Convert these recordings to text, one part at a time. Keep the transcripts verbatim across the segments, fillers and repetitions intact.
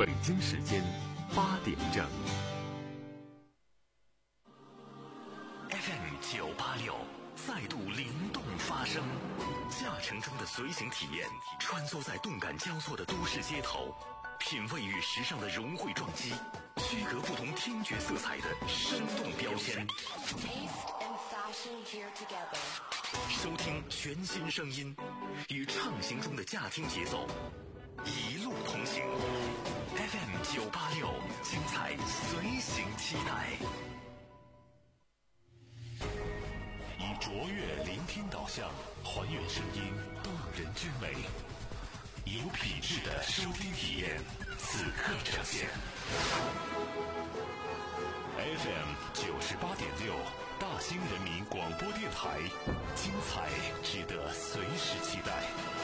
北京时间八点整。 F M 九八六再度灵动发声，驾乘中的随行体验，穿梭在动感交错的都市街头，品味与时尚的融汇撞击，区隔不同听觉色彩的生动标签。收听全新声音，与畅行中的驾听节奏，一路同行。F M 九八六，精彩随行期待。以卓越聆听导向，还原声音动人之美，有品质的收听体验，此刻呈现。F M 九十八点六，大兴人民广播电台，精彩值得随时期待。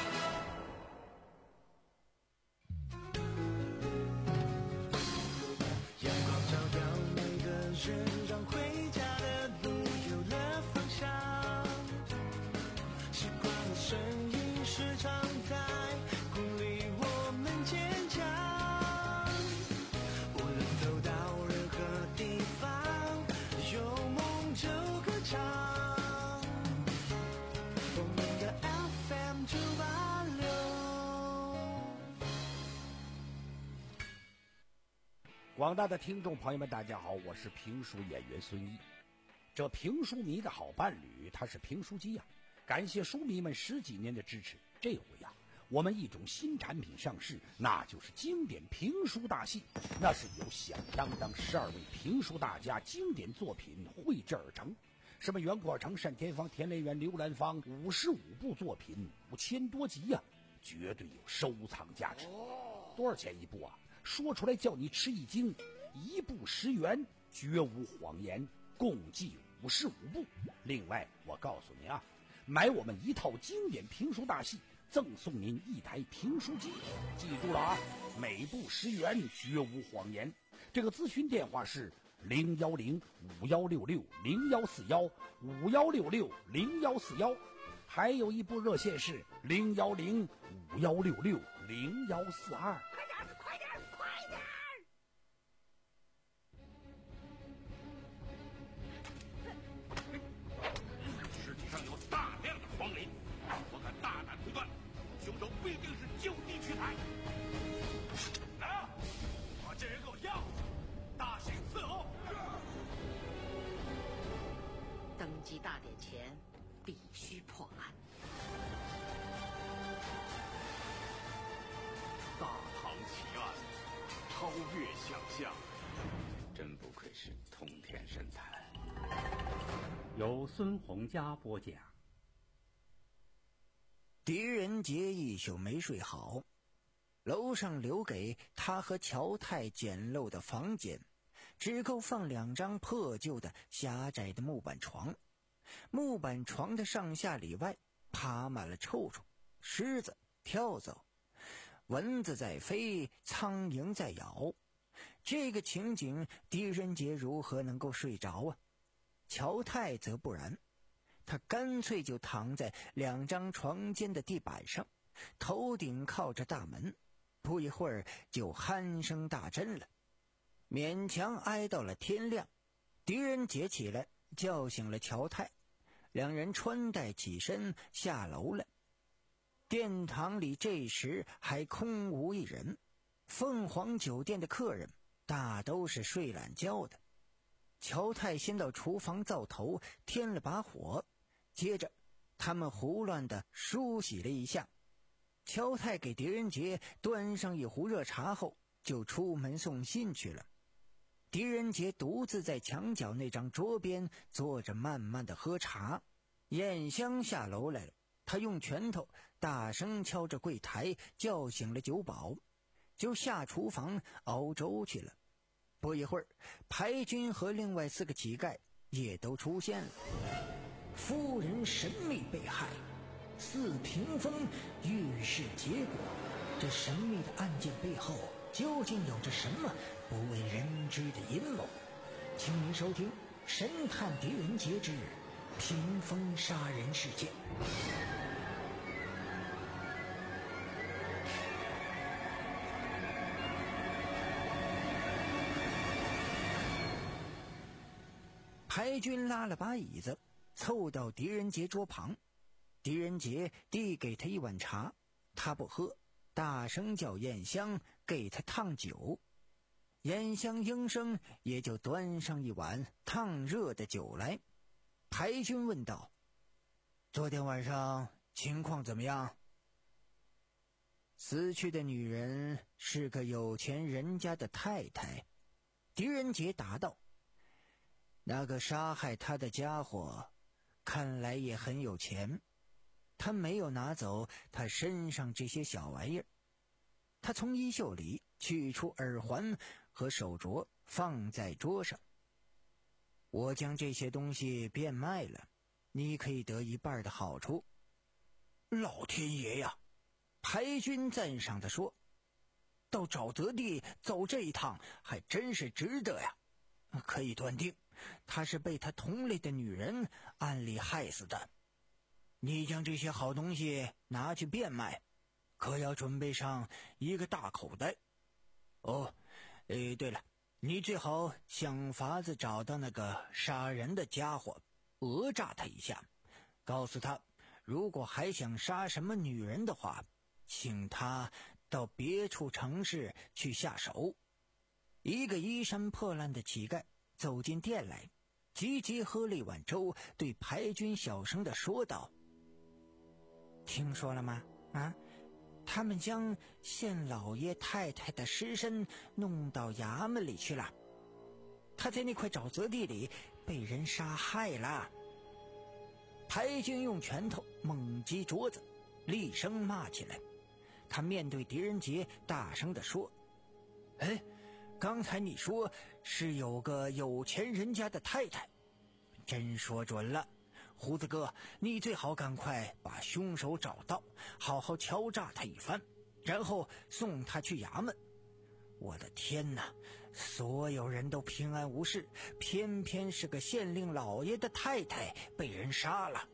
阳光照耀每个人，让回家的路有了方向。习惯的声音时常在鼓励我们坚强。无论走到任何地方，有梦就歌唱。我们的 F M 九八六。 广大的听众朋友们，大家好，我是评书演员孙一。这评书迷的好伴侣，他是评书机呀、啊。感谢书迷们十几年的支持，这回呀、啊，我们一种新产品上市，那就是经典评书大戏。那是由响当当十二位评书大家经典作品绘制而成，什么袁阔成、单田芳、田连元、刘兰芳，五十五部作品，五千多集呀、啊，绝对有收藏价值。多少钱一部啊？说出来叫你吃一惊，一部十元，绝无谎言，共计五十五部。另外，我告诉你啊，买我们一套经典评书大戏，赠送您一台评书机。记住了啊，每部十元，绝无谎言。这个咨询电话是零幺零五幺六六零幺四幺五幺六六零幺四幺，还有一部热线是零幺零五幺六六零幺四二。 快点，快点！ 尸体上有大量的黄磷，我敢大胆推断，凶手必定是就地取材。来，把这人给我押回去，大刑伺候。 登基大典前必须破案。 大唐奇案，超越想象， 真不愧是通天神探。 由孙洪佳播讲。 狄仁杰一宿没睡好，楼上留给他和乔太简陋的房间，只够放两张破旧的狭窄的木板床。木板床的上下里外爬满了臭虫、虱子、跳蚤，蚊子在飞，苍蝇在咬。这个情景，狄仁杰如何能够睡着啊？乔太则不然，他干脆就躺在两张床间的地板上，头顶靠着大门，不一会儿就鼾声大震了。勉强挨到了天亮，狄仁杰起来叫醒了乔太，两人穿戴起身下楼了。殿堂里这时还空无一人，凤凰酒店的客人大都是睡懒觉的。乔太先到厨房灶头添了把火，接着他们胡乱地梳洗了一下。乔太给狄仁杰端上一壶热茶后，就出门送信去了。狄仁杰独自在墙角那张桌边坐着，慢慢地喝茶。燕香下楼来了，他用拳头大声敲着柜台，叫醒了酒保，就下厨房熬粥去了。不一会儿，牌军和另外四个乞丐也都出现了。夫人神秘被害，四屏风预示结果，这神秘的案件背后究竟有着什么不为人知的阴谋？请您收听《神探狄仁杰之屏风杀人事件》。 排军拉了把椅子，凑到狄仁杰桌旁。狄仁杰递给他一碗茶，他不喝，大声叫燕香给他烫酒。燕香应声，也就端上一碗烫热的酒来。排军问道：昨天晚上情况怎么样？死去的女人是个有钱人家的太太。狄仁杰答道：那个杀害他的家伙看来也很有钱，他没有拿走他身上这些小玩意儿。他从衣袖里取出耳环和手镯，放在桌上。我将这些东西变卖了，你可以得一半的好处。 老天爷呀！ 排军赞赏地说， 到沼泽地走这一趟还真是值得呀。可以断定他是被他同类的女人暗里害死的。你将这些好东西拿去变卖，可要准备上一个大口袋。哦，诶，对了，你最好想法子找到那个杀人的家伙，讹诈他一下，告诉他如果还想杀什么女人的话，请他到别处城市去下手。一个衣衫破烂的乞丐走进店来，急急喝了一碗粥，对排军小声地说道：听说了吗？啊，他们将县老爷太太的尸身弄到衙门里去了，他在那块沼泽地里被人杀害了。排军用拳头猛击桌子，厉声骂起来。他面对狄仁杰大声地说：哎，刚才你说是有个有钱人家的太太，真说准了。胡子哥，你最好赶快把凶手找到，好好敲诈他一番，然后送他去衙门。我的天哪，所有人都平安无事，偏偏是个县令老爷的太太被人杀了。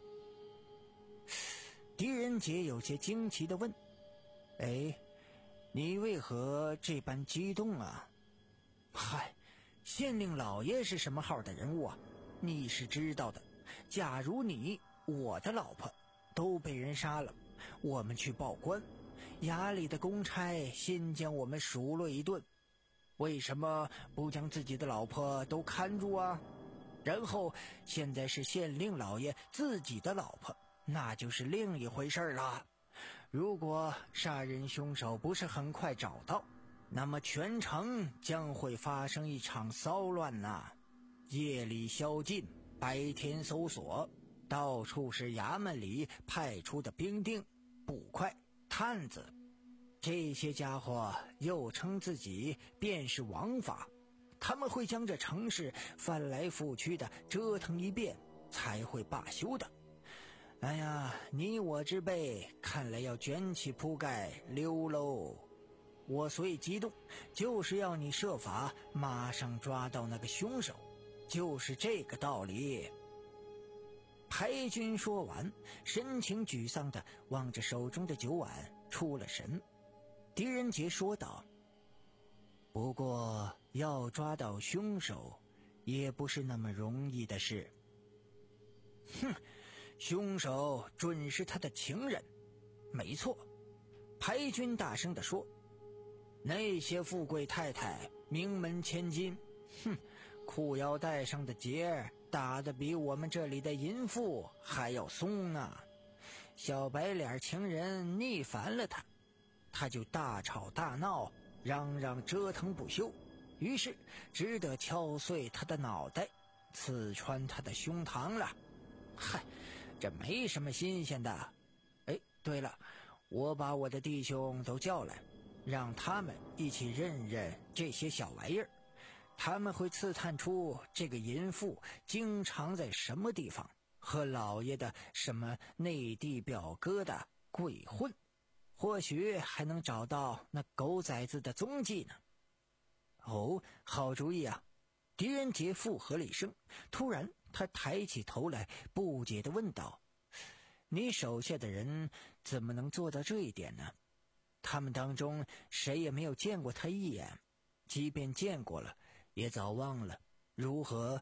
狄仁杰有些惊奇地问：哎，你为何这般激动啊？嗨，县令老爷是什么号的人物啊？你是知道的。假如你我的老婆都被人杀了，我们去报官，衙里的公差先将我们数落一顿，为什么不将自己的老婆都看住啊？然后现在是县令老爷自己的老婆，那就是另一回事了。如果杀人凶手不是很快找到，那么全城将会发生一场骚乱呐！夜里宵禁，白天搜索，到处是衙门里派出的兵丁、捕快、探子，这些家伙又称自己便是王法，他们会将这城市翻来覆去的折腾一遍，才会罢休的。哎呀，你我之辈看来要卷起铺盖溜喽！我所以激动，就是要你设法马上抓到那个凶手，就是这个道理。排军说完，神情沮丧地望着手中的酒碗，出了神。狄仁杰说道：不过要抓到凶手也不是那么容易的事。哼，凶手准是他的情人。没错，排军大声地说，那些富贵太太名门千金，哼，裤腰带上的结打得比我们这里的淫妇还要松啊！小白脸情人腻烦了他，他就大吵大闹，嚷嚷折腾不休，于是只得敲碎他的脑袋，刺穿他的胸膛了。嗨，这没什么新鲜的。哎，对了，我把我的弟兄都叫来，让他们一起认认这些小玩意儿，他们会刺探出这个淫妇经常在什么地方和老爷的什么内地表哥的鬼混，或许还能找到那狗崽子的踪迹呢。哦，好主意啊！狄仁杰附和了一声，突然他抬起头来，不解地问道：你手下的人怎么能做到这一点呢？他们当中谁也没有见过他一眼，即便见过了也早忘了，如何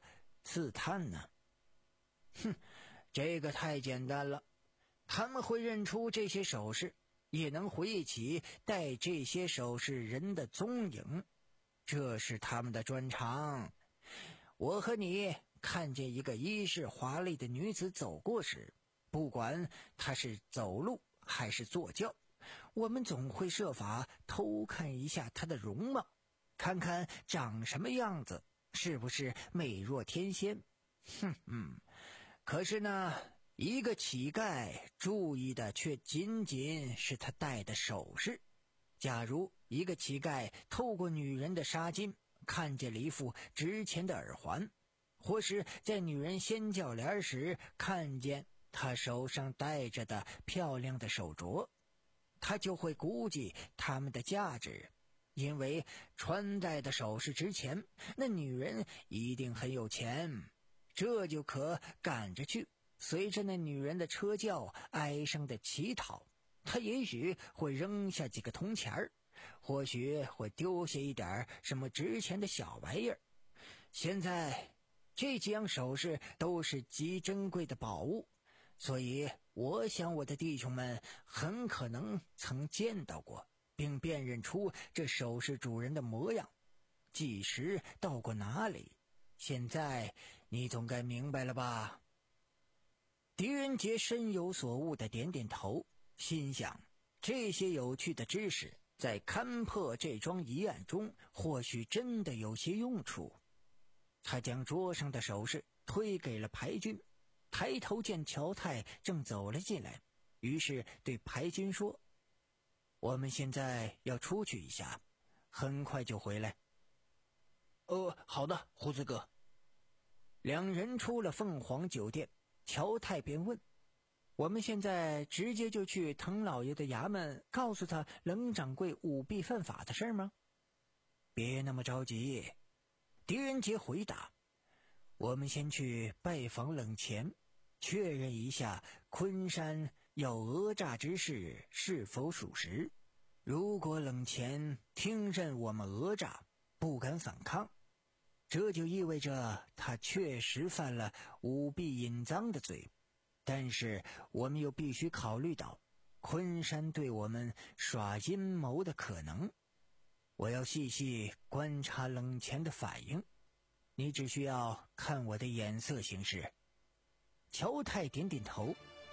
刺探呢？哼，这个太简单了，他们会认出这些首饰，也能回忆起戴这些首饰人的踪影，这是他们的专长。我和你看见一个衣饰华丽的女子走过时，不管她是走路还是坐轿，我们总会设法偷看一下她的容貌，看看长什么样子，是不是美若天仙。哼哼，可是呢，一个乞丐注意的却仅仅是他戴的首饰。假如一个乞丐透过女人的纱巾看见了一副值钱的耳环，或是在女人掀轿帘时看见她手上戴着的漂亮的手镯，他就会估计它们的价值。因为穿戴的首饰值钱，那女人一定很有钱，这就可赶着去随着那女人的车轿哀伤的乞讨。他也许会扔下几个铜钱儿，或许会丢下一点什么值钱的小玩意儿。现在这几样首饰都是极珍贵的宝物，所以我想我的弟兄们很可能曾见到过，并辨认出这首饰主人的模样，几时到过哪里。现在你总该明白了吧？狄仁杰深有所悟地点点头，心想这些有趣的知识在勘破这桩疑案中或许真的有些用处。他将桌上的首饰推给了排军，抬头见乔太正走了进来，于是对排军说：我们现在要出去一下，很快就回来。 呃，好的，胡子哥。 两人出了凤凰酒店，乔太便问：我们现在直接就去滕老爷的衙门，告诉他冷掌柜舞弊犯法的事吗？别那么着急，狄仁杰回答：我们先去拜访冷钱，确认一下昆山要讹诈之事是否属实。如果冷钱听任我们讹诈，不敢反抗，这就意味着他确实犯了舞弊隐赃的罪。但是我们又必须考虑到昆山对我们耍阴谋的可能。我要细细观察冷钱的反应，你只需要看我的眼色行事。乔太点点头。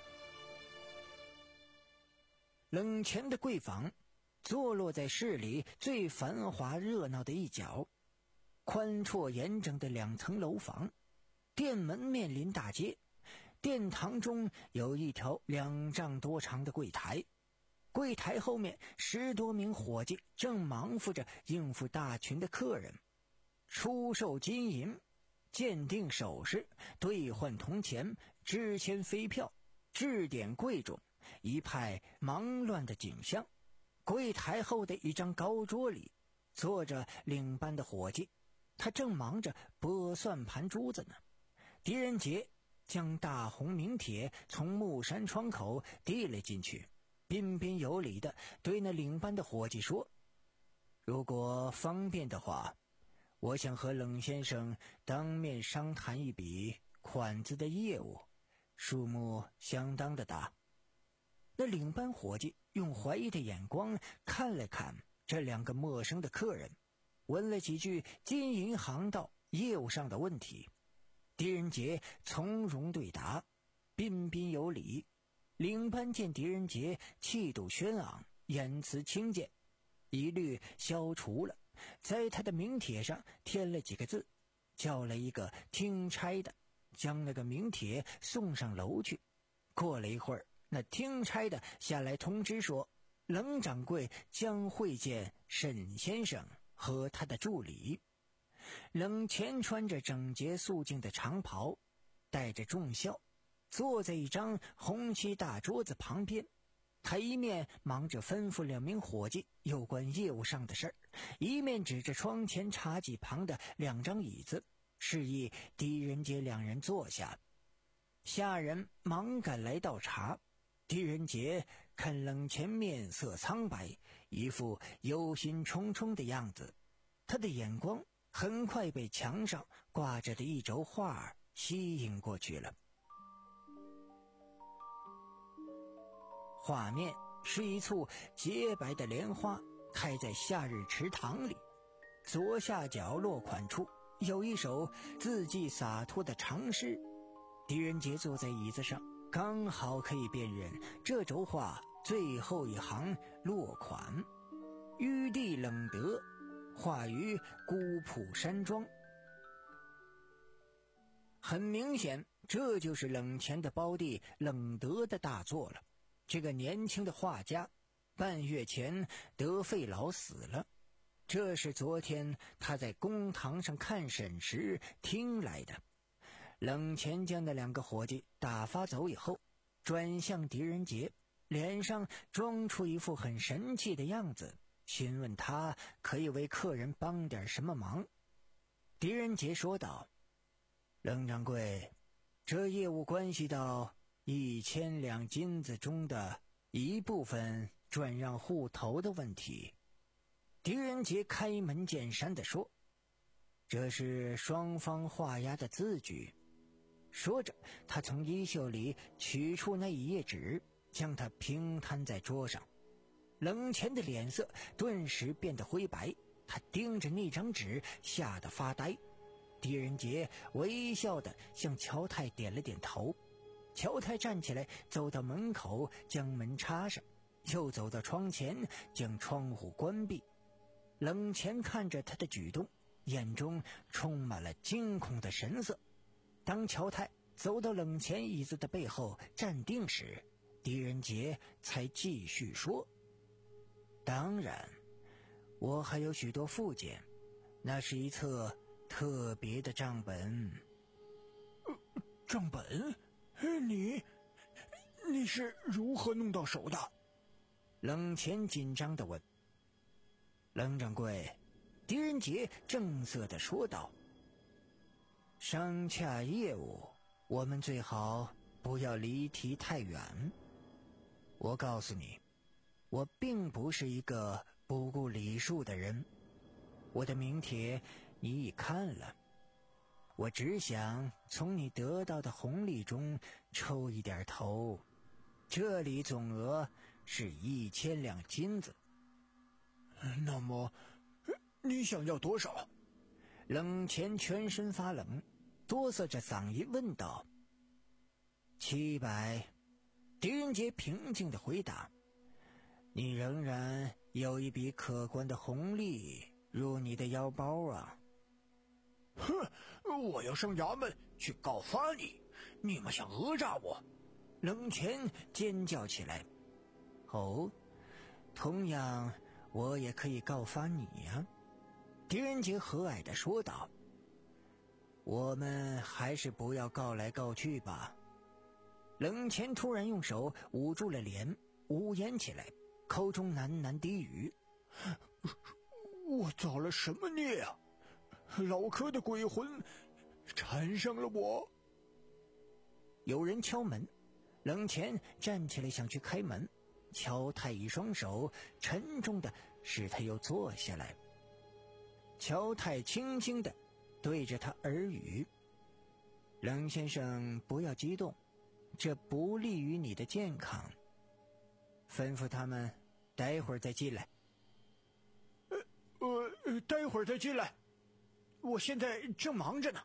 冷钱的贵坊坐落在市里最繁华热闹的一角，宽绰严整的两层楼房，店门面临大街，殿堂中有一条两丈多长的柜台，柜台后面十多名伙计正忙活着应付大群的客人，出售金银，鉴定首饰，兑换铜钱，支签飞票，制点贵重，一派忙乱的景象。柜台后的一张高桌里坐着领班的伙计，他正忙着拨算盘珠子呢。狄仁杰将大红名帖从木山窗口递了进去，彬彬有礼地对那领班的伙计说：如果方便的话，我想和冷先生当面商谈一笔款子的业务，数目相当的大。那领班伙计用怀疑的眼光看了看这两个陌生的客人，问了几句金银行道业务上的问题。狄仁杰从容对答，彬彬有礼。领班见狄仁杰气度轩昂，言辞清简，一律消除了，在他的名帖上添了几个字，叫了一个听差的，将那个名帖送上楼去。过了一会儿，那听差的下来通知说，冷掌柜将会见沈先生和他的助理。冷钱穿着整洁素净的长袍，带着重笑，坐在一张红漆大桌子旁边。他一面忙着吩咐两名伙计有关业务上的事儿，一面指着窗前茶几旁的两张椅子，示意狄仁杰两人坐下。下人忙赶来倒茶。狄仁杰看冷钱面色苍白，一副忧心忡忡的样子，他的眼光很快被墙上挂着的一轴画吸引过去了。画面是一簇洁白的莲花开在夏日池塘里，左下角落款处有一首字迹洒脱的长诗。狄仁杰坐在椅子上，刚好可以辨认这轴画最后一行落款：玉帝冷德，画于孤浦山庄。很明显，这就是冷钱的胞弟冷德的大作了。这个年轻的画家半月前得肺痨死了，这是昨天他在公堂上看审时听来的。冷钱将那两个伙计打发走以后，转向狄仁杰，脸上装出一副很神气的样子，询问他可以为客人帮点什么忙。狄仁杰说道：冷掌柜，这业务关系到一千两金子中的一部分转让户头的问题。狄仁杰开门见山地说：这是双方画押的字据。说着，他从衣袖里取出那一页纸，将它平摊在桌上。冷钱的脸色顿时变得灰白，他盯着那张纸吓得发呆。狄仁杰微笑地向乔太点了点头。乔太站起来走到门口，将门插上，又走到窗前，将窗户关闭。冷钱看着他的举动，眼中充满了惊恐的神色。当乔太走到冷钱椅子的背后站定时，狄仁杰才继续说：当然，我还有许多附件，那是一册特别的账本。 呃、账本？你你是如何弄到手的？ 冷钱紧张地问。冷掌柜，狄仁杰正色地说道：商洽业务，我们最好不要离题太远。我告诉你，我并不是一个不顾礼数的人。我的名帖你已看了，我只想从你得到的红利中抽一点头。这里总额是一千两金子。 那么你想要多少？ 冷钱全身发冷，哆嗦着嗓音问道：七百。狄仁杰平静地回答：你仍然有一笔可观的红利入你的腰包啊。 哼，我要上衙门去告发你，你们想讹诈我？ 冷钱尖叫起来。哦，同样我也可以告发你呀。狄仁杰和蔼地说道：我们还是不要告来告去吧。冷钱突然用手捂住了脸，呜咽起来，口中喃喃低语： 我造了什么孽啊？老柯的鬼魂缠上了我。 有人敲门，冷钱站起来想去开门，乔太一双手沉重的使他又坐下来。乔太轻轻的对着他耳语：冷先生不要激动，这不利于你的健康。吩咐他们待会儿再进来。 呃呃，待会儿再进来，我现在正忙着呢。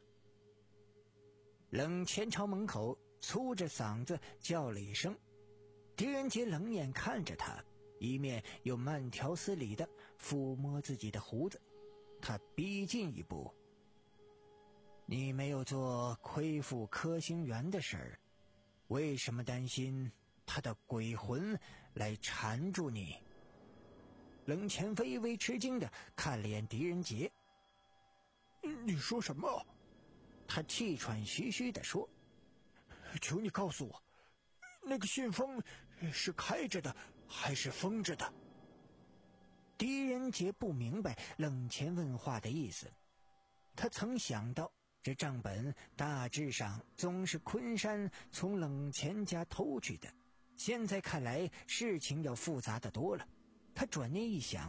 冷钱朝门口粗着嗓子叫了一声。狄仁杰冷眼看着他，一面又慢条斯理地抚摸自己的胡子。他逼近一步：你没有做亏负柯兴元的事儿，为什么担心他的鬼魂来缠住你？冷钱微微吃惊地看了眼狄仁杰。 你说什么？ 他气喘吁吁地说： 求你告诉我，那个信封是开着的还是封着的？ 狄仁杰不明白冷钱问话的意思。他曾想到这账本大致上总是昆山从冷钱家偷去的，现在看来事情要复杂的多了。他转念一想，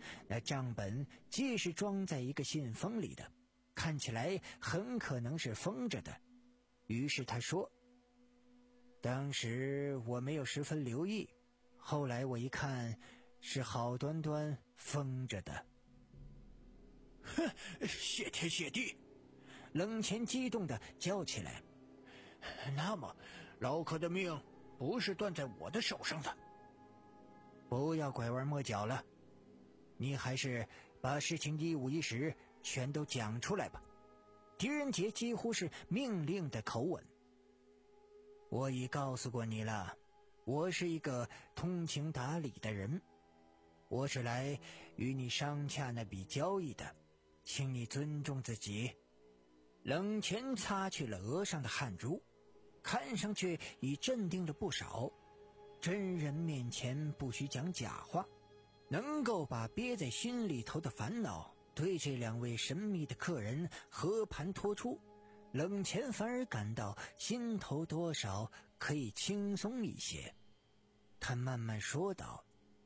那账本既是装在一个信封里的，看起来很可能是封着的。于是他说：当时我没有十分留意，后来我一看，是好端端封着的。 哼，谢天谢地！ 冷钱激动地叫起来。 那么，老柯的命不是断在我的手上的。 不要拐弯抹角了，你还是把事情一五一十全都讲出来吧。狄仁杰几乎是命令的口吻。我已告诉过你了，我是一个通情达理的人，我是来与你商洽那笔交易的，请你尊重自己。冷钱擦去了额上的汗珠，看上去已镇定了不少。真人面前不许讲假话，能够把憋在心里头的烦恼对这两位神秘的客人和盘托出，冷钱反而感到心头多少可以轻松一些。他慢慢说道：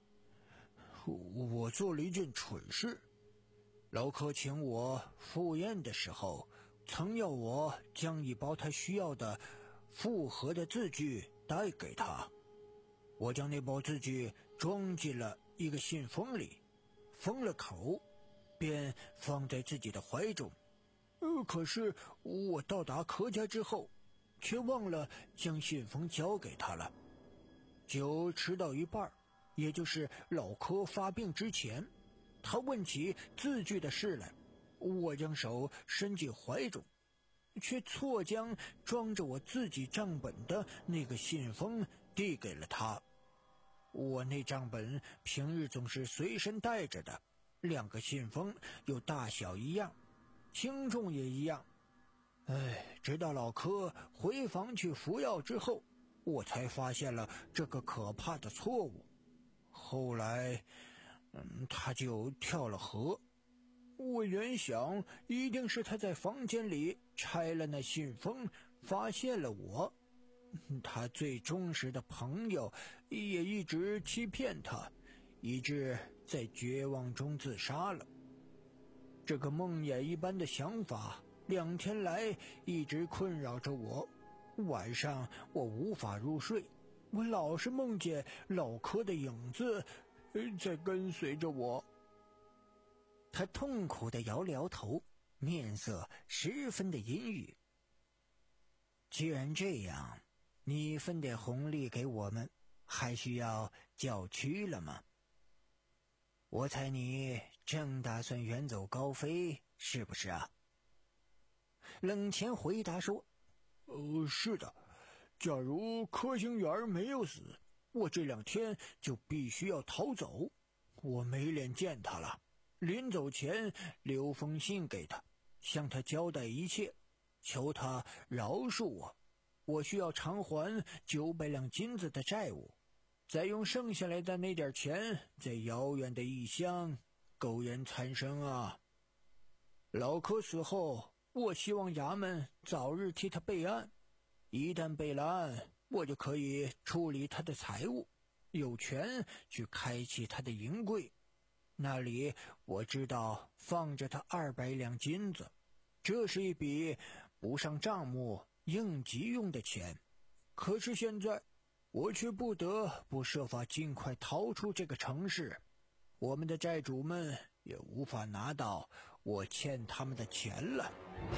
我做了一件蠢事，老柯请我赴宴的时候，曾要我将一包他需要的复合的字据带给他。我将那包字据装进了一个信封里，封了口，便放在自己的怀中。呃，可是我到达柯家之后，却忘了将信封交给他了。酒吃到一半，也就是老柯发病之前，他问起字据的事来，我将手伸进怀中，却错将装着我自己账本的那个信封递给了他。我那账本平日总是随身带着的，两个信封又大小一样，轻重也一样。哎，直到老柯回房去服药之后，我才发现了这个可怕的错误。后来，嗯，他就跳了河。我原想一定是他在房间里拆了那信封，发现了我。他最忠实的朋友也一直欺骗他，以致在绝望中自杀了。这个梦魇一般的想法两天来一直困扰着我，晚上我无法入睡，我老是梦见老柯的影子在跟随着我。 他痛苦地摇了摇头，面色十分的阴郁。既然这样，你分点红利给我们，还需要叫屈了吗？我猜你正打算远走高飞，是不是啊？冷钱回答说： 呃，是的，假如柯兴元没有死，我这两天就必须要逃走。我没脸见他了，临走前留封信给他，向他交代一切，求他饶恕我。我需要偿还九百两金子的债务，再用剩下来的那点钱，在遥远的异乡苟延残生啊！老柯死后，我希望衙门早日替他备案，一旦备了案，我就可以处理他的财物，有权去开启他的银柜。那里我知道放着他二百两金子，这是一笔不上账目应急用的钱。可是现在我却不得不设法尽快逃出这个城市，我们的债主们也无法拿到我欠他们的钱了。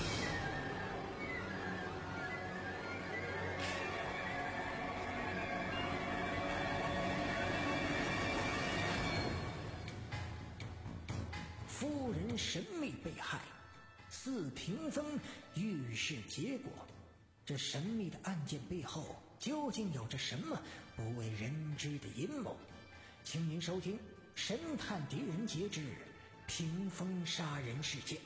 夫人神秘被害，四屏风预示结果。这神秘的案件背后究竟有着什么不为人知的阴谋？请您收听《神探狄仁杰之屏风杀人事件》。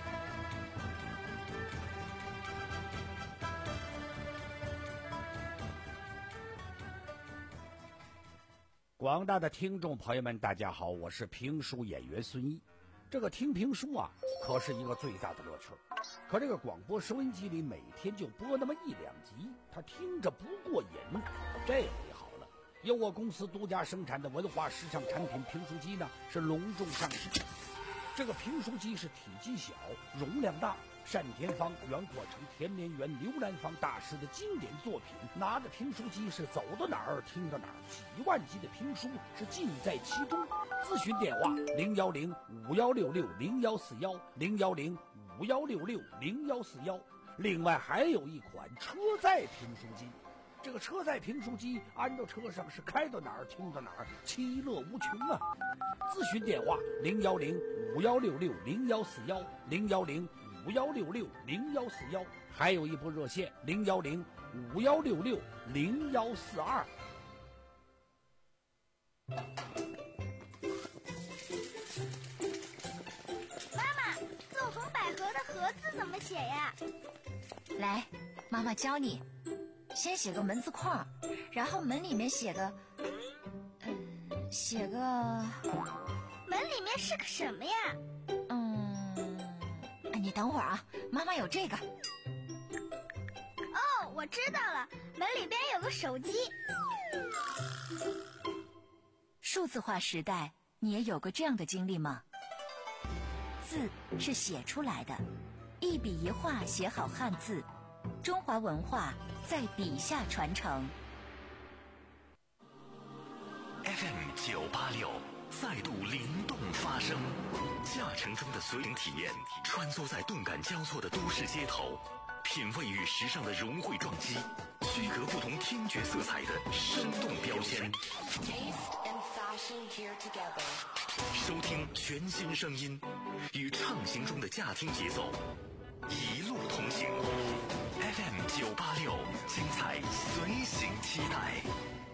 广大的听众朋友们，大家好，我是评书演员孙一。这个听评书啊，可是一个最大的乐趣。可这个广播收音机里每天就播那么一两集，他听着不过瘾。这回好了， 由我公司独家生产的文化时尚产品评书机呢是隆重上市。这个评书机是体积小，容量大，单田芳、袁国成、田连元、刘兰芳大师的经典作品，拿着评书机是走到哪儿听到哪儿，几万集的评书是尽在其中。咨询电话零幺零五幺六六零幺四幺零幺零五幺六六零幺四幺。另外还有一款车载评书机，这个车载评书机安到车上是开到哪儿听到哪儿，其乐无穷啊！咨询电话零幺零五幺六六零幺四幺零幺零五幺六六零幺四幺，还有一部热线零幺零五幺六六零幺四二。 妈妈，奏红百合的合字怎么写呀？ 来，妈妈教你。先写个门字框，然后门里面写个，嗯，写个。 门里面是个什么呀？ 嗯，你等会儿啊，妈妈有这个。 哦，我知道了，门里边有个手机。 数字化时代，你也有过这样的经历吗？字是写出来的，一笔一画写好汉字，中华文化在笔下传承。 F M 九八六再度灵动发声，驾乘中的随行体验，穿梭在动感交错的都市街头，品味与时尚的融汇撞击，区隔不同听觉色彩的生动标签。收听全新声音，与畅行中的驾听节奏，一路同行。F M 九八六，精彩随行期待。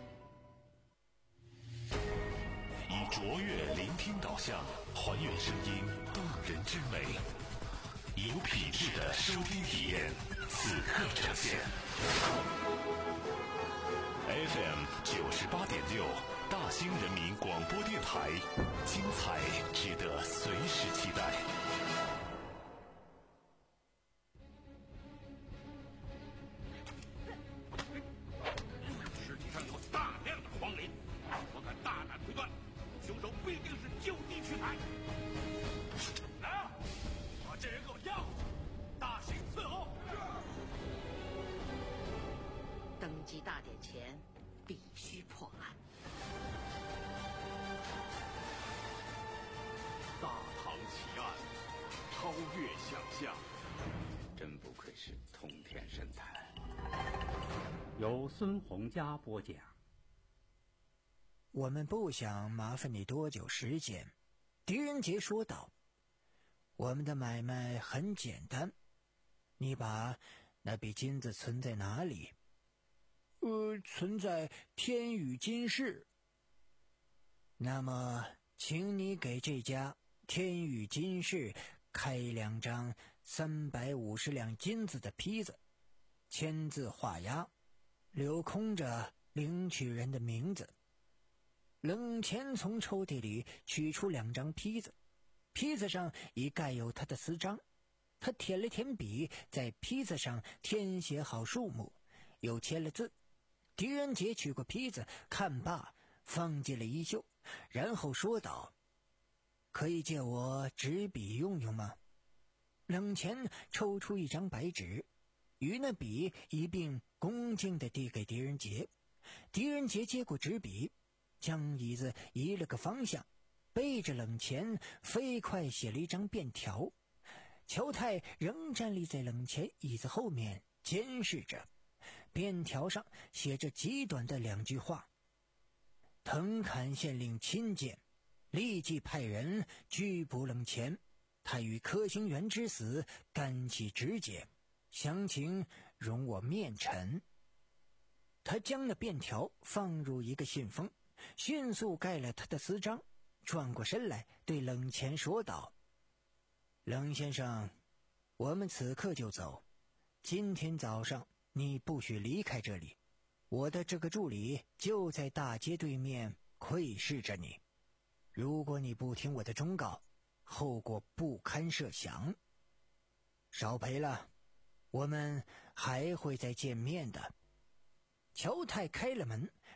以卓越聆听导向，还原声音动人之美，有品质的收听体验，此刻呈现。F M 九十八点六，大兴人民广播电台，精彩值得随时期待。 尸体上有大量的黄磷，我敢大胆推断，凶手必定是就地取材。来啊，把这人给我押回去，大刑伺候。 登基大典前必须破案。 大唐奇案，超越想象。 真不愧是通天神探。 由孙洪佳播讲。 我们不想麻烦你多久时间，狄仁杰说道。我们的买卖很简单，你把那笔金子存在哪里？呃，存在天宇金饰。那么，请你给这家天宇金饰开两张三百五十两金子的坯子，签字画押，留空着领取人的名字。冷钱从抽屉里取出两张坯子，坯子上已盖有他的私章。他舔了舔笔，在坯子上填写好数目，又签了字。狄仁杰取过坯子，看罢放进了衣袖，然后说道：可以借我纸笔用用吗？冷钱抽出一张白纸，与那笔一并恭敬地递给狄仁杰。狄仁杰接过纸笔，将椅子移了个方向，背着冷钱飞快写了一张便条。乔太仍站立在冷钱椅子后面监视着。便条上写着极短的两句话：藤坎县令亲见，立即派人拘捕冷钱，他与柯兴元之死干系直接，详情容我面陈。他将那便条放入一个信封，迅速盖了他的私章，转过身来对冷钱说道：冷先生，我们此刻就走，今天早上你不许离开这里，我的这个助理就在大街对面窥视着你。如果你不听我的忠告，后果不堪设想。少赔了，我们还会再见面的。乔太开了门，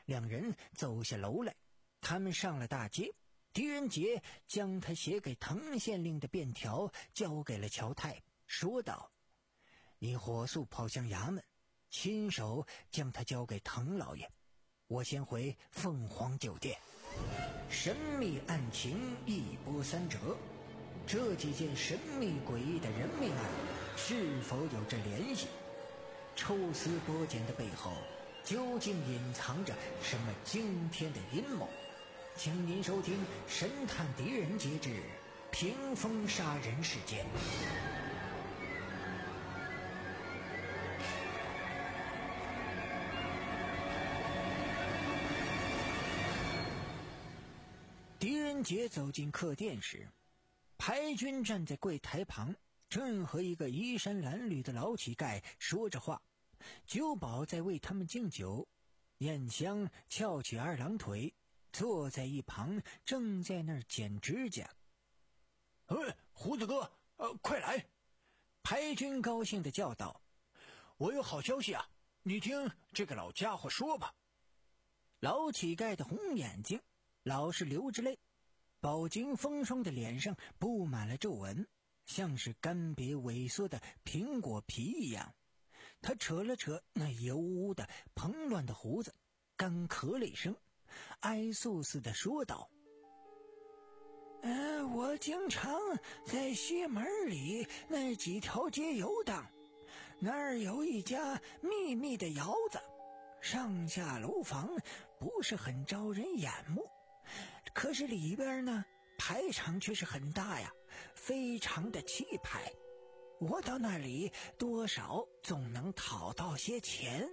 两人走下楼来，他们上了大街。狄仁杰将他写给滕县令的便条交给了乔太，说道：你火速跑向衙门，亲手将他交给滕老爷，我先回凤凰酒店。神秘案情一波三折，这几件神秘诡异的人命案是否有着联系？抽丝剥茧的背后究竟隐藏着什么惊天的阴谋？请您收听《神探狄仁杰之屏风杀人事件》。狄仁杰走进客店时，排军站在柜台旁，正和一个衣衫褴褛的老乞丐说着话。酒保在为他们敬酒，燕香翘起二郎腿，坐在一旁，正在那儿剪指甲。 呃，胡子哥，呃，快来！ 排军高兴地叫道： 我有好消息啊，你听这个老家伙说吧。 老乞丐的红眼睛老是流着泪，饱经风霜的脸上布满了皱纹，像是干瘪萎缩的苹果皮一样。他扯了扯那油污的蓬乱的胡子，干咳了一声，哀诉似的说道：呃，我经常在西门里那几条街游荡，那儿有一家秘密的窑子，上下楼房不是很招人眼目，可是里边呢排场却是很大呀，非常的气派。我到那里多少总能讨到些钱。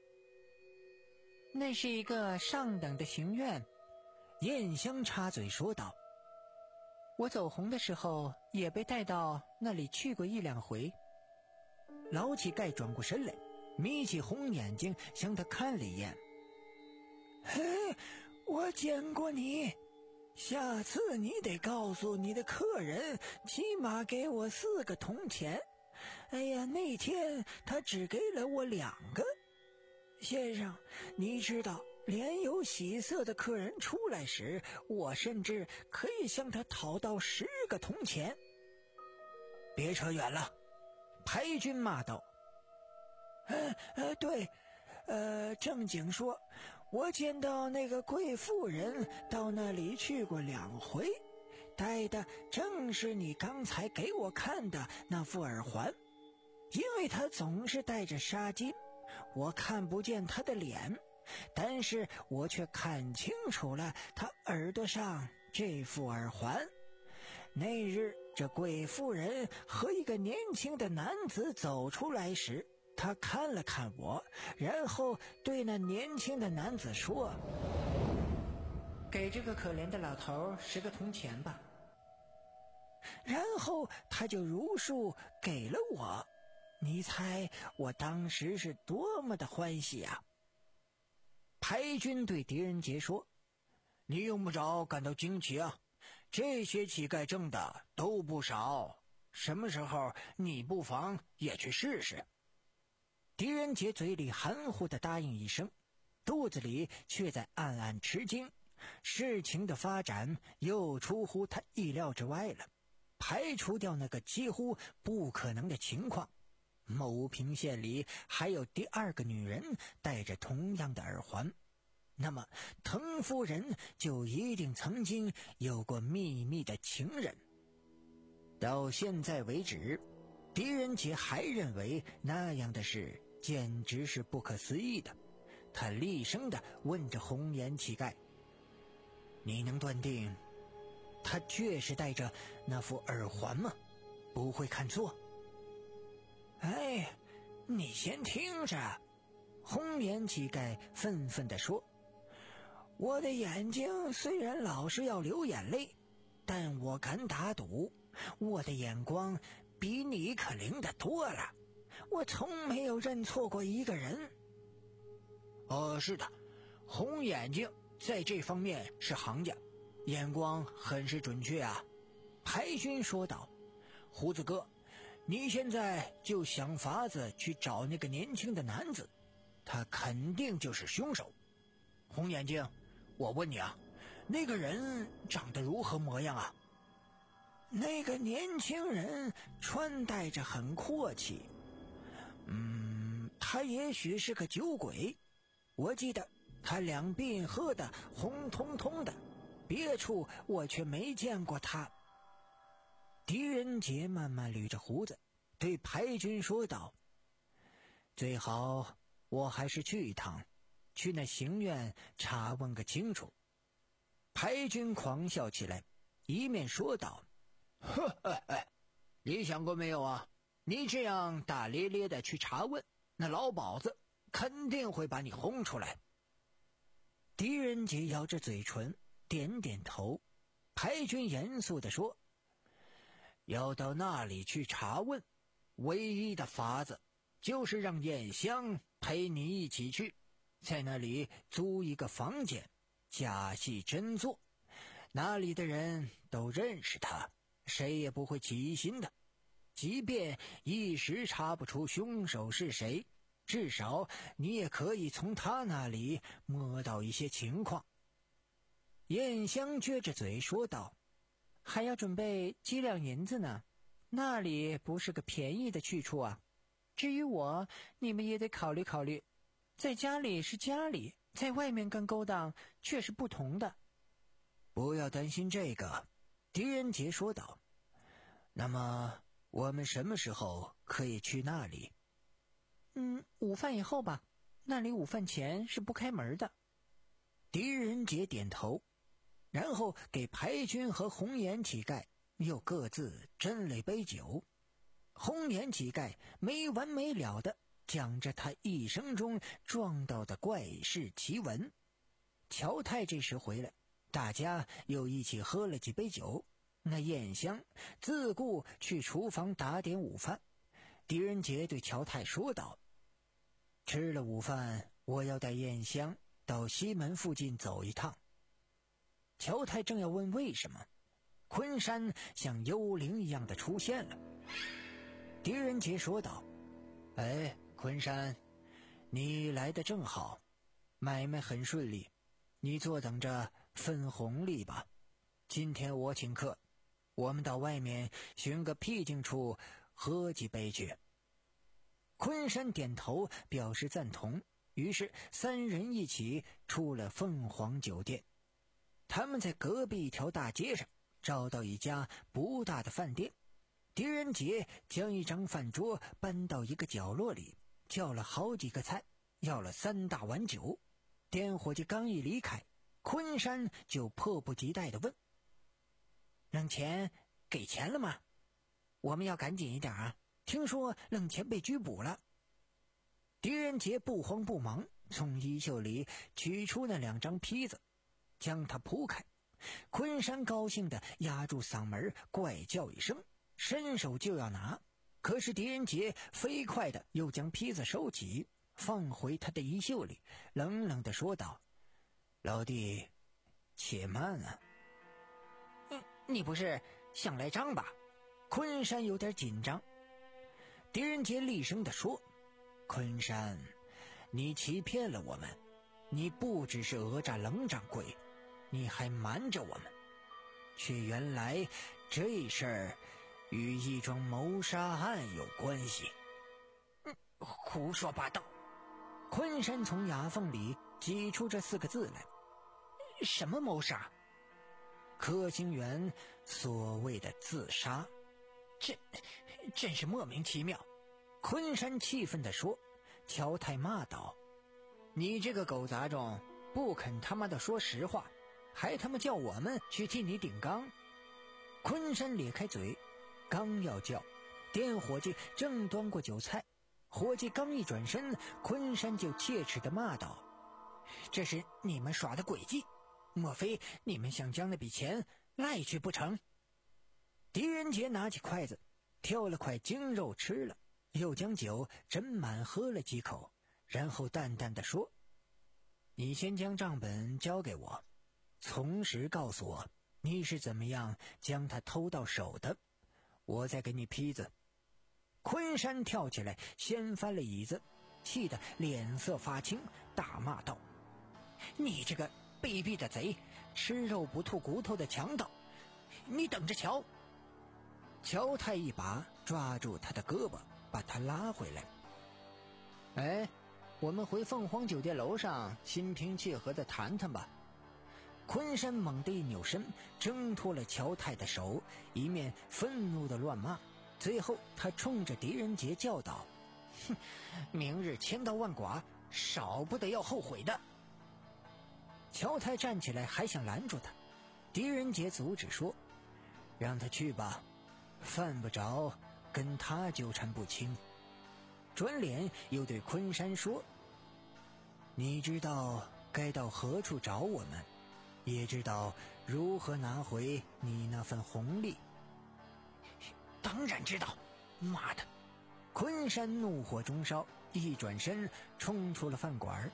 那是一个上等的刑院，燕香插嘴说道。我走红的时候也被带到那里去过一两回。老乞丐转过身来，眯起红眼睛向他看了一眼。嘿，我见过你，下次你得告诉你的客人，起码给我四个铜钱。哎呀，那天他只给了我两个。先生，你知道，连有喜色的客人出来时，我甚至可以向他讨到十个铜钱。别扯远了，排军骂道。呃呃，对，呃，正经说，我见到那个贵妇人到那里去过两回，戴的正是你刚才给我看的那副耳环，因为她总是戴着纱巾，我看不见她的脸，但是我却看清楚了她耳朵上这副耳环。那日这贵妇人和一个年轻的男子走出来时，他看了看我，然后对那年轻的男子说：给这个可怜的老头十个铜钱吧。然后他就如数给了我，你猜我当时是多么的欢喜啊。排军对狄仁杰说： 你用不着感到惊奇啊，这些乞丐挣的都不少，什么时候你不妨也去试试。 狄仁杰嘴里含糊地答应一声，肚子里却在暗暗吃惊，事情的发展又出乎他意料之外了。排除掉那个几乎不可能的情况，牟平县里还有第二个女人戴着同样的耳环，那么滕夫人就一定曾经有过秘密的情人。到现在为止，狄仁杰还认为那样的事简直是不可思议的。他厉声地问着红颜乞丐：你能断定他确实戴着那副耳环吗？不会看错？哎，你先听着，红颜乞丐愤愤地说，我的眼睛虽然老是要流眼泪，但我敢打赌，我的眼光比你可灵得多了，我从没有认错过一个人。 哦，是的，红眼睛在这方面是行家，眼光很是准确啊。 排军说道。 胡子哥，你现在就想法子去找那个年轻的男子，他肯定就是凶手。 红眼睛，我问你啊，那个人长得如何模样啊？ 那个年轻人穿戴着很阔气，嗯，他也许是个酒鬼。我记得他两鬓喝得红彤彤的，别处我却没见过他。狄仁杰慢慢捋着胡子，对排军说道：“最好我还是去一趟，去那刑院查问个清楚。”排军狂笑起来，一面说道：“ 呵呵呵，你想过没有啊？你这样大咧咧的去查问，那老鸨子肯定会把你轰出来。” 狄仁杰咬着嘴唇，点点头。排军严肃地说：“ 要到那里去查问，唯一的法子就是让燕香陪你一起去，在那里租一个房间，假戏真做，那里的人都认识他，谁也不会起疑心的。即便一时查不出凶手是谁，至少你也可以从他那里摸到一些情况。” 燕香撅着嘴说道：“还要准备几两银子呢，那里不是个便宜的去处啊。至于我，你们也得考虑考虑，在家里是家里，在外面干勾当却是不同的。”“ 不要担心这个。”狄仁杰说道。“那么我们什么时候可以去那里？”“ 嗯，午饭以后吧，那里午饭前是不开门的。” 狄仁杰点头，然后给排军和红颜乞丐又各自斟了杯酒。红颜乞丐没完没了地讲着他一生中撞到的怪事奇闻。乔太这时回来，大家又一起喝了几杯酒。那燕香自顾去厨房打点午饭。狄仁杰对乔太说道：“吃了午饭，我要带燕香到西门附近走一趟。”乔太正要问为什么，昆山像幽灵一样的出现了。狄仁杰说道：“哎，昆山，你来得正好，买卖很顺利，你坐等着分红利吧。今天我请客，我们到外面寻个僻静处喝几杯去。”昆山点头表示赞同，于是三人一起出了凤凰酒店。他们在隔壁一条大街上找到一家不大的饭店。狄仁杰将一张饭桌搬到一个角落里，叫了好几个菜，要了三大碗酒。店伙计刚一离开，昆山就迫不及待地问：“冷钱给钱了吗？我们要赶紧一点啊，听说冷钱被拘捕了。”狄仁杰不慌不忙从衣袖里取出那两张坯子，将它铺开。昆山高兴地压住嗓门怪叫一声，伸手就要拿，可是狄仁杰飞快地又将坯子收起，放回他的衣袖里，冷冷地说道：“老弟，且慢啊。”“嗯，你不是想来账吧？”昆山有点紧张。狄仁杰厉声地说：“昆山，你欺骗了我们，你不只是讹诈冷掌柜，你还瞒着我们，却原来这事儿与一桩谋杀案有关系。”“嗯，胡说八道！”昆山从牙缝里挤出这四个字来：“什么谋杀？柯兴元所谓的自杀，这真是莫名其妙。”昆山气愤地说。乔太骂道：“你这个狗杂种，不肯他妈的说实话，还他妈叫我们去替你顶缸！”昆山咧开嘴，刚要叫，店伙计正端过酒菜，伙计刚一转身，昆山就切齿地骂道：“这是你们耍的诡计，莫非你们想将那笔钱赖去不成？”狄仁杰拿起筷子挑了块精肉吃了，又将酒斟满喝了几口，然后淡淡地说：“你先将账本交给我，从实告诉我你是怎么样将他偷到手的，我再给你坯子。”昆山跳起来掀翻了椅子，气得脸色发青，大骂道：“ 你这个卑鄙的贼，吃肉不吐骨头的强盗，你等着瞧！乔太一把抓住他的胳膊，把他拉回来。哎，我们回凤凰酒店楼上心平气和地谈谈吧。昆山猛地一扭身，挣脱了乔太的手，一面愤怒地乱骂，最后他冲着狄仁杰叫道：哼，明日千刀万剐，少不得要后悔的。乔太站起来还想拦住他，狄仁杰阻止说：让他去吧，犯不着跟他纠缠不清。转脸又对昆山说：你知道该到何处找我们，也知道如何拿回你那份红利。当然知道，妈的！昆山怒火中烧，一转身冲出了饭馆。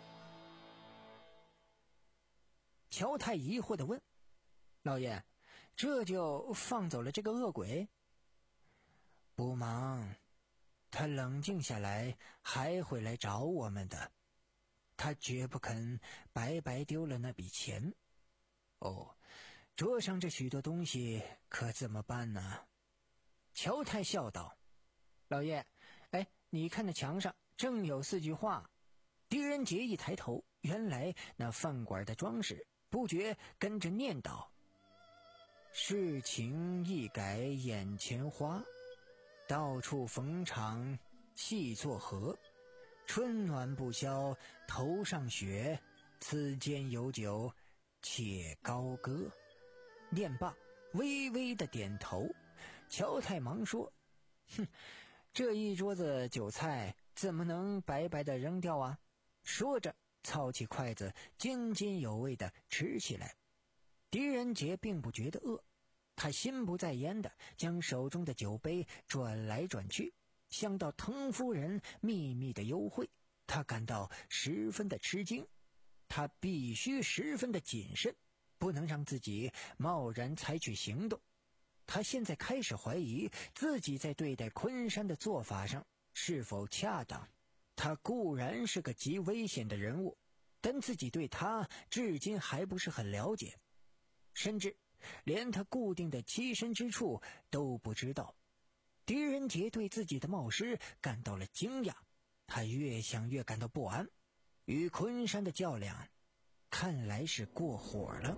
乔太疑惑地问：老爷，这就放走了这个恶鬼？不忙，他冷静下来还会来找我们的，他绝不肯白白丢了那笔钱。哦，桌上这许多东西可怎么办呢？乔太笑道：老爷，哎，你看那墙上正有四句话。狄仁杰一抬头，原来那饭馆的装饰不觉跟着念叨：事情一改眼前花，到处逢场细作和，春暖不消头上雪，此间有酒且高歌。念罢微微的点头。乔太忙说：哼，这一桌子酒菜怎么能白白的扔掉啊？说着操起筷子津津有味地吃起来。狄仁杰并不觉得饿，他心不在焉地将手中的酒杯转来转去，想到滕夫人秘密的幽会，他感到十分的吃惊。他必须十分的谨慎，不能让自己贸然采取行动。他现在开始怀疑自己在对待昆山的做法上是否恰当。他固然是个极危险的人物，但自己对他至今还不是很了解，甚至连他固定的栖身之处都不知道。狄仁杰对自己的冒失感到了惊讶，他越想越感到不安，与昆山的较量看来是过火了。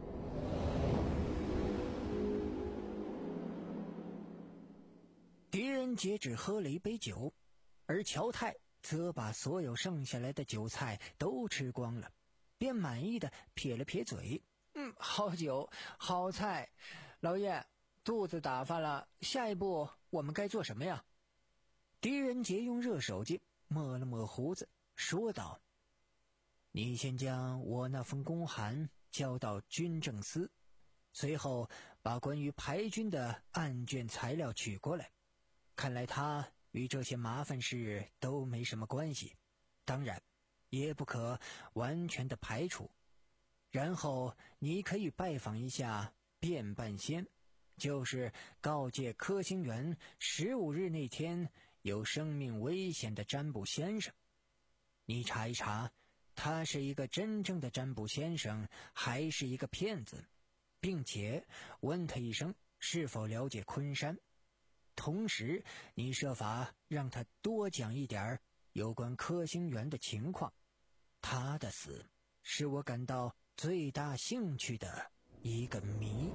狄仁杰只喝了一杯酒，而乔太则把所有剩下来的酒菜都吃光了，便满意的撇了撇嘴：嗯，好酒，好菜，老爷，肚子打发了，下一步我们该做什么呀？狄仁杰用热手巾抹了抹胡子，说道：你先将我那封公函交到军政司，随后把关于排军的案卷材料取过来。看来他与这些麻烦事都没什么关系，当然也不可完全的排除。然后你可以拜访一下卞半仙，就是告诫柯兴元十五日那天有生命危险的占卜先生。你查一查，他是一个真正的占卜先生还是一个骗子，并且问他一声是否了解昆山。同时你设法让他多讲一点有关柯兴元的情况，他的死是我感到最大兴趣的一个谜。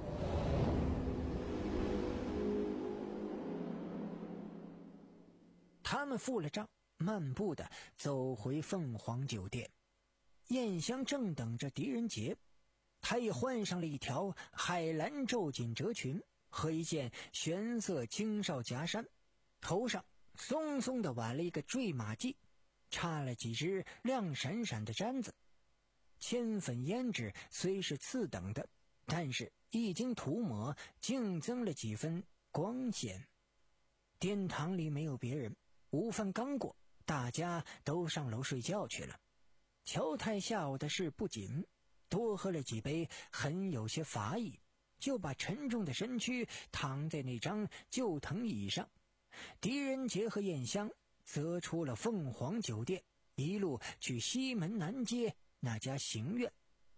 他们付了账，漫步地走回凤凰酒店。燕香正等着狄仁杰，他也换上了一条海蓝皱锦褶裙和一件玄色青哨夹衫，头上松松地挽了一个坠马髻，插了几只亮闪闪的簪子。铅粉胭脂虽是次等的，但是一经涂抹，竟增了几分光鲜。殿堂里没有别人，午饭刚过，大家都上楼睡觉去了。乔太下午的事不紧，多喝了几杯，很有些乏意，就把沉重的身躯躺在那张旧藤椅上。狄仁杰和燕香则出了凤凰酒店，一路去西门南街那家行院。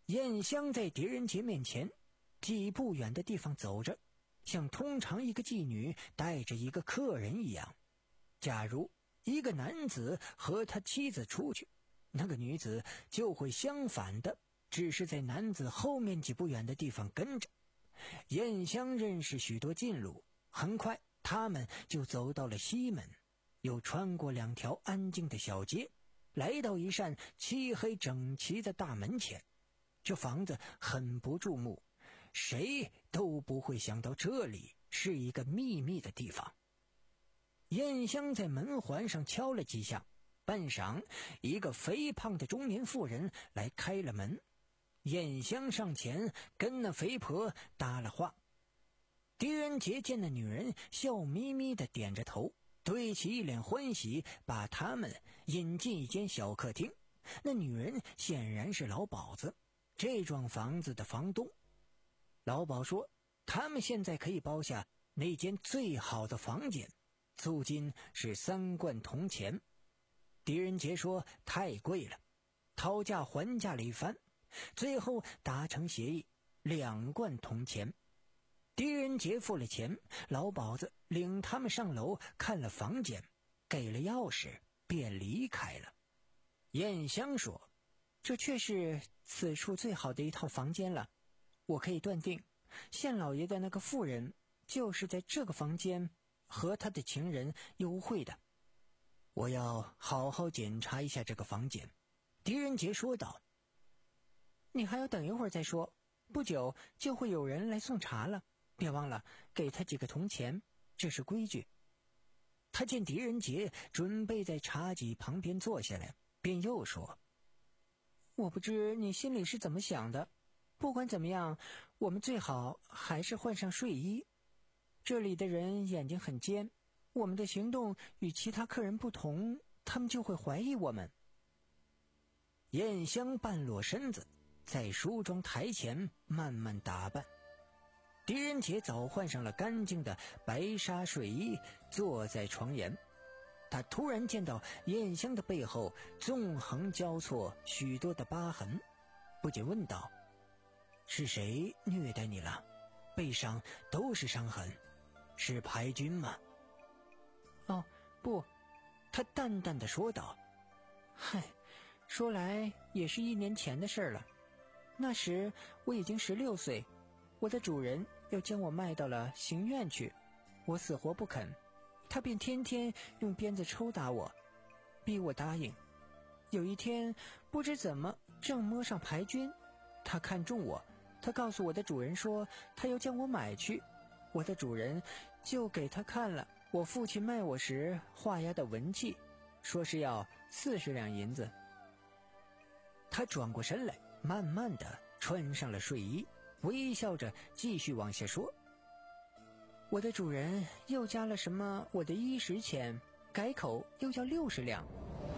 燕香在狄仁杰面前几步远的地方走着，像通常一个妓女带着一个客人一样。假如一个男子和他妻子出去，那个女子就会相反的，只是在男子后面几步远的地方跟着。燕香认识许多近路，很快他们就走到了西门，又穿过两条安静的小街，来到一扇漆黑整齐的大门前。这房子很不注目，谁都不会想到这里是一个秘密的地方。燕香在门环上敲了几下，半晌，一个肥胖的中年妇人来开了门。燕香上前跟那肥婆搭了话。狄仁杰见那女人笑眯眯地点着头，对其一脸欢喜，把他们引进一间小客厅。那女人显然是老鸨子，这幢房子的房东。老鸨说他们现在可以包下那间最好的房间，租金是三贯铜钱。狄仁杰说太贵了，讨价还价了一番，最后达成协议，两贯铜钱。狄仁杰付了钱，老鸨子领他们上楼看了房间，给了钥匙，便离开了。燕香说，这却是此处最好的一套房间了，我可以断定，县老爷的那个妇人就是在这个房间和他的情人幽会的。我要好好检查一下这个房间，狄仁杰说道。你还要等一会儿再说，不久就会有人来送茶了，别忘了给他几个铜钱，这是规矩。他见狄仁杰准备在茶几旁边坐下来，便又说，我不知你心里是怎么想的，不管怎么样，我们最好还是换上睡衣。这里的人眼睛很尖，我们的行动与其他客人不同，他们就会怀疑我们。燕香半裸身子在梳妆台前慢慢打扮，狄仁杰早换上了干净的白纱睡衣，坐在床沿。他突然见到燕香的背后纵横交错许多的疤痕，不禁问道，是谁虐待你了？背上都是伤痕，是排军吗？哦，不，他淡淡的说道，嗨，说来也是一年前的事了。那时我已经十六岁，我的主人要将我卖到了刑院去，我死活不肯，他便天天用鞭子抽打我，逼我答应。有一天不知怎么正摸上排军，他看中我，他告诉我的主人说他要将我买去，我的主人就给他看了我父亲卖我时画押的文契，说是要四十两银子。他转过身来，慢慢的穿上了睡衣，微笑着继续往下说，我的主人又加了什么我的衣食钱，改口又要六十两。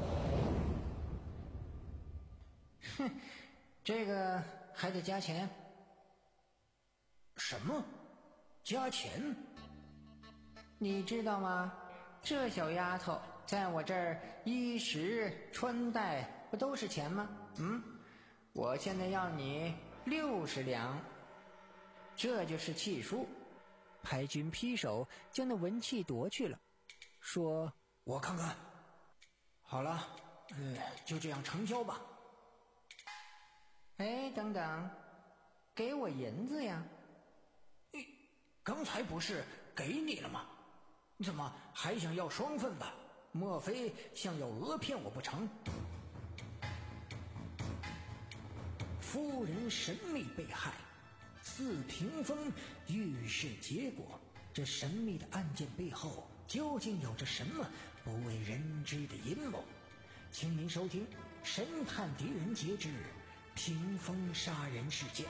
哼，这个还得加钱。什么？加钱？你知道吗？这小丫头在我这儿衣食穿戴不都是钱吗？嗯，我现在要你六十两，这就是契书。排军劈手将那文契夺去了，说，我看看。好了，呃，就这样成交吧。哎，等等，给我银子呀。刚才不是给你了吗？你怎么还想要双份吧？莫非想要讹骗我不成？夫人神秘被害，四屏风预示结果，这神秘的案件背后究竟有着什么不为人知的阴谋？请您收听《神探狄仁杰之屏风杀人事件》。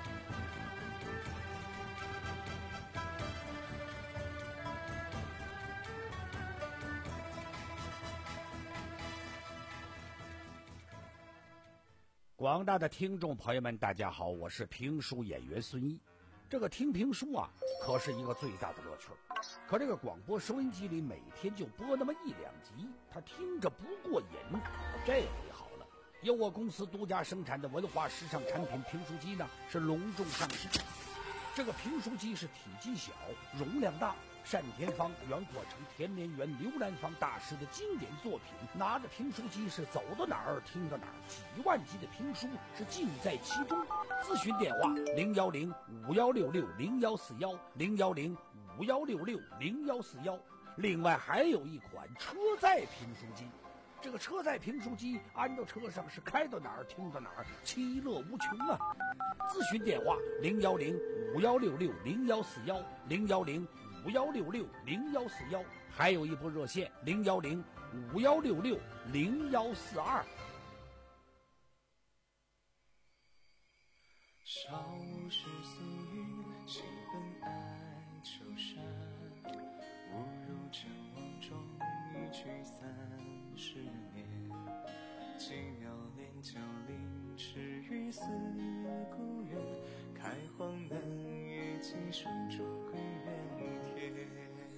广大的听众朋友们，大家好，我是评书演员孙一。这个听评书啊，可是一个最大的乐趣。可这个广播收音机里每天就播那么一两集，他听着不过瘾。这回好了， 由我公司独家生产的文化时尚产品评书机呢是隆重上市。这个评书机是体积小、容量大，单田芳、袁阔成、田连元、刘兰芳大师的经典作品，拿着评书机是走到哪儿听到哪儿，几万集的评书是尽在其中。咨询电话零幺零五幺六六零幺四幺零幺零五幺六六零幺四幺。另外还有一款车载评书机，这个车载评书机安到车上是开到哪儿听到哪儿，其乐无穷啊！咨询电话零幺零五幺六六零幺四幺零幺零五幺六六零幺四幺，还有一部热线零幺零五幺六六零幺四二。 少时宿云，西奔爱秋山。误入尘网中，一去三十年。寂寥连九龄，池鱼思故园。开荒南野，几声竹归原田。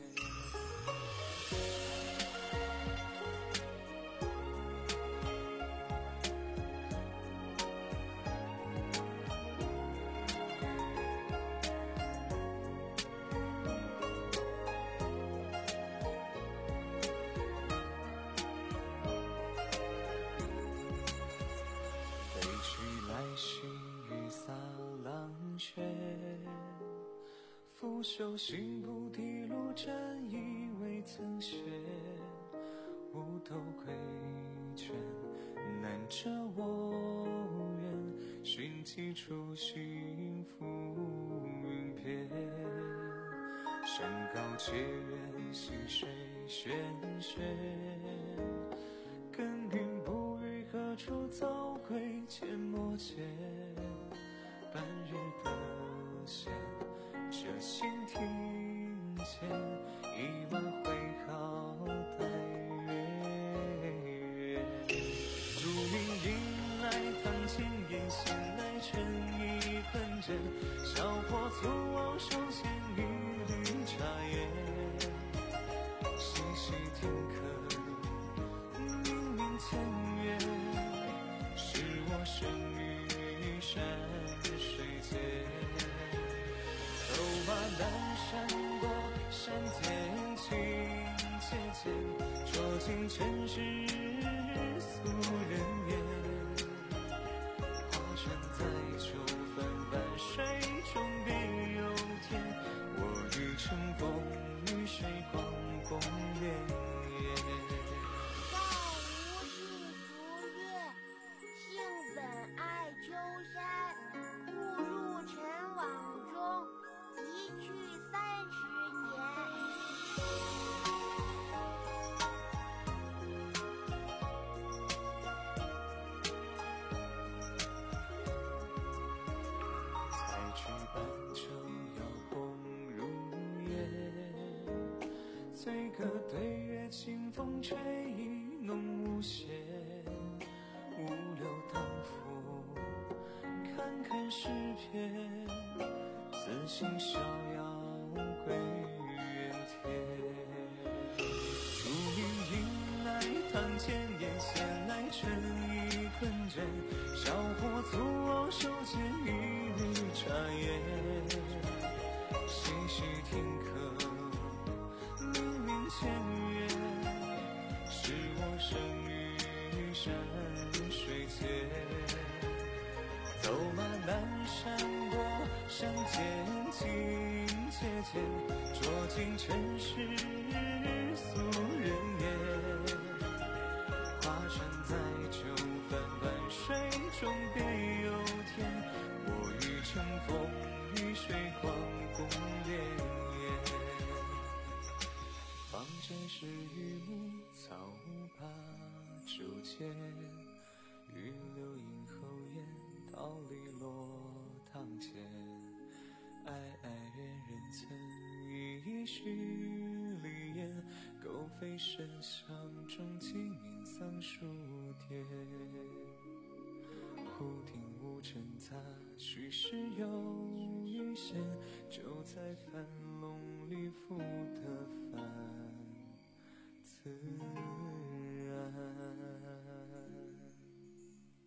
拂袖行不滴露，沾衣未曾歇。乌头归卷，难遮我愿。寻迹初心浮云边。山高且远，溪水喧喧。耕耘不语，何处早归阡陌间。半日得闲。这心庭前，一马挥毫待月圆。竹林迎来堂前燕，闲来春意困枕。小伙粗往手牵一缕茶叶。细细听客，明明前月。是我生于山水间。走马南山过，山间情切切，捉尽尘世俗人言。划船载酒，泛泛水中别有天。我欲乘风与水光共潋滟。 望无尽浮月，性本爱秋山。误入尘网中，一去三十年。 采菊伴酒，摇红如烟。醉歌对月，清风吹意浓无限。五柳当扶，看看诗篇。自信逍遥归原田。竹林迎来堂前燕，闲来春意困枕。小伙粗往手牵一缕茶叶。细细听客，明明前月。是我生于山水间。走马南山过，山间情切切，捉尽尘世俗人言。划船载酒，泛泛水中别有天。我欲乘风与水光共潋滟。方斋是榆木，草木把竹间。玉柳映后檐，桃李落堂前。哀哀怨人曾一许离言。狗吠深巷中，鸡鸣桑树颠。忽听无尘杂，虚实有余弦。就在樊笼里复得返自然。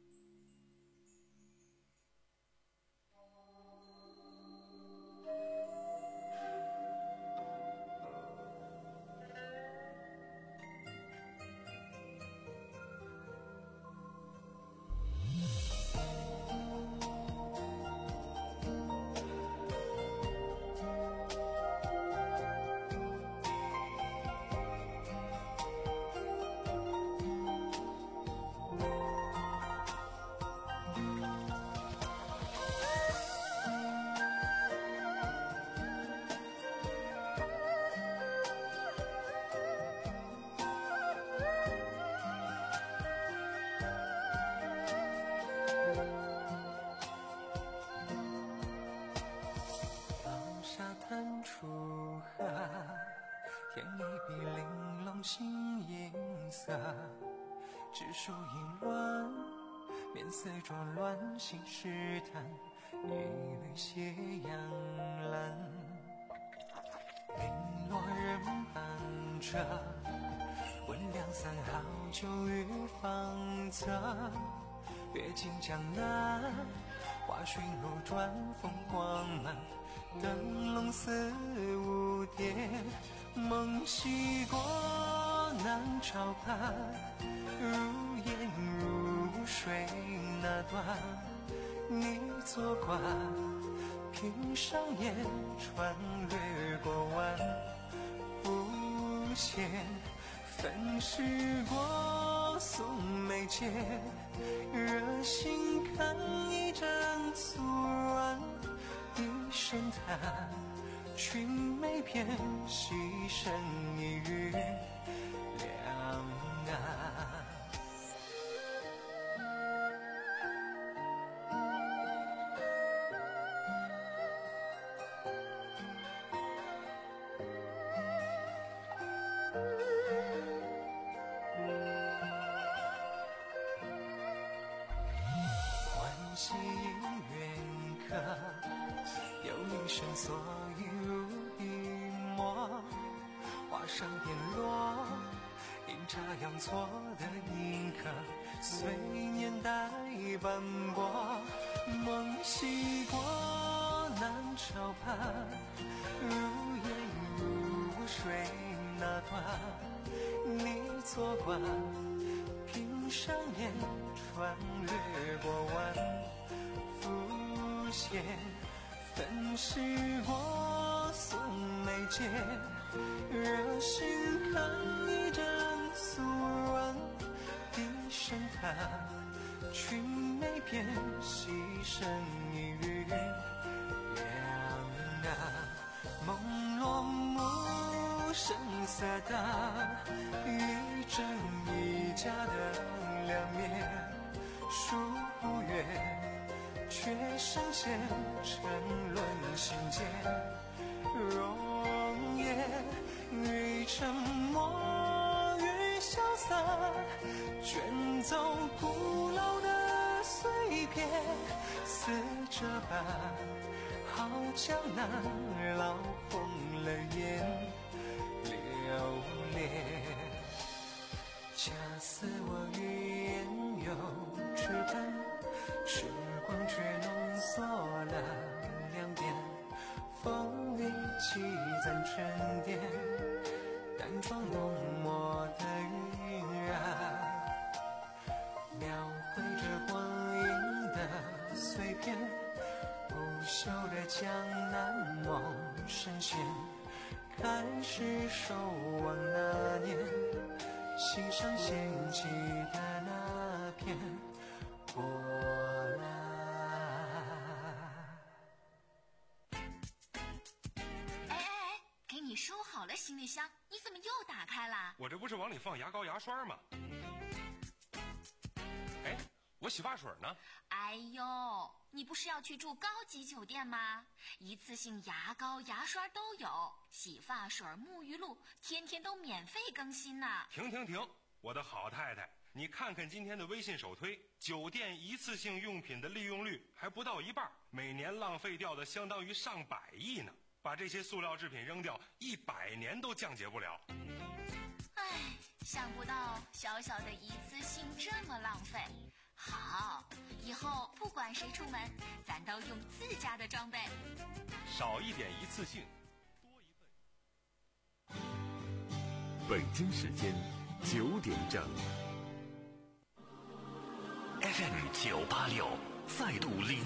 玲珑新颜色，只属淫乱，面色浊乱，心事淡，一缕斜阳蓝。零落人伴着，问两三好酒与芳泽。阅尽江南，花寻路转，风光满，灯笼似蝴蝶。梦西过南朝畔，如烟如水那段，你坐观，凭上眼穿越过弯，浮现粉饰过送眉间，热心看一盏素软，一声叹，裙眉偏牺牲一隅两岸。喜缘客，有一生所遇如笔墨，画上点落，阴差阳错的印刻，随年代斑驳。梦西过南朝畔，如烟如水那段，你坐观，凭上眼穿越过弯，浮现粉饰过送眉间，热心看一盏素软，一声叹，裙眉偏牺牲一隅两岸。朦胧无声色的一真一假的两面，疏忽远，却深陷沉沦心间。容颜愈沉默愈潇洒，卷走古老的碎片，似这般好江南老红了眼流连。恰似我欲言又止喷，时光却浓缩了两遍，风里积攒沉淀，淡妆浓墨的晕染，描绘着光阴的碎片，不朽的江南梦深陷，开始守望那年，心上掀起的那片波澜。 哎哎哎，给你收好了行李箱，你怎么又打开了？ 我这不是往里放牙膏牙刷吗？哎，我洗发水呢？ 哎呦，你不是要去住高级酒店吗？一次性牙膏牙刷都有，洗发水沐浴露天天都免费更新呢。 停停停，我的好太太，你看看今天的微信首推，酒店一次性用品的利用率还不到一半，每年浪费掉的相当于上百亿呢。把这些塑料制品扔掉，一百年都降解不了。 唉，想不到小小的一次性这么浪费。好，以后不管谁出门，咱都用自家的装备， 少一点一次性，多一份。 北京时间九点整 ，F M 九八六再度零。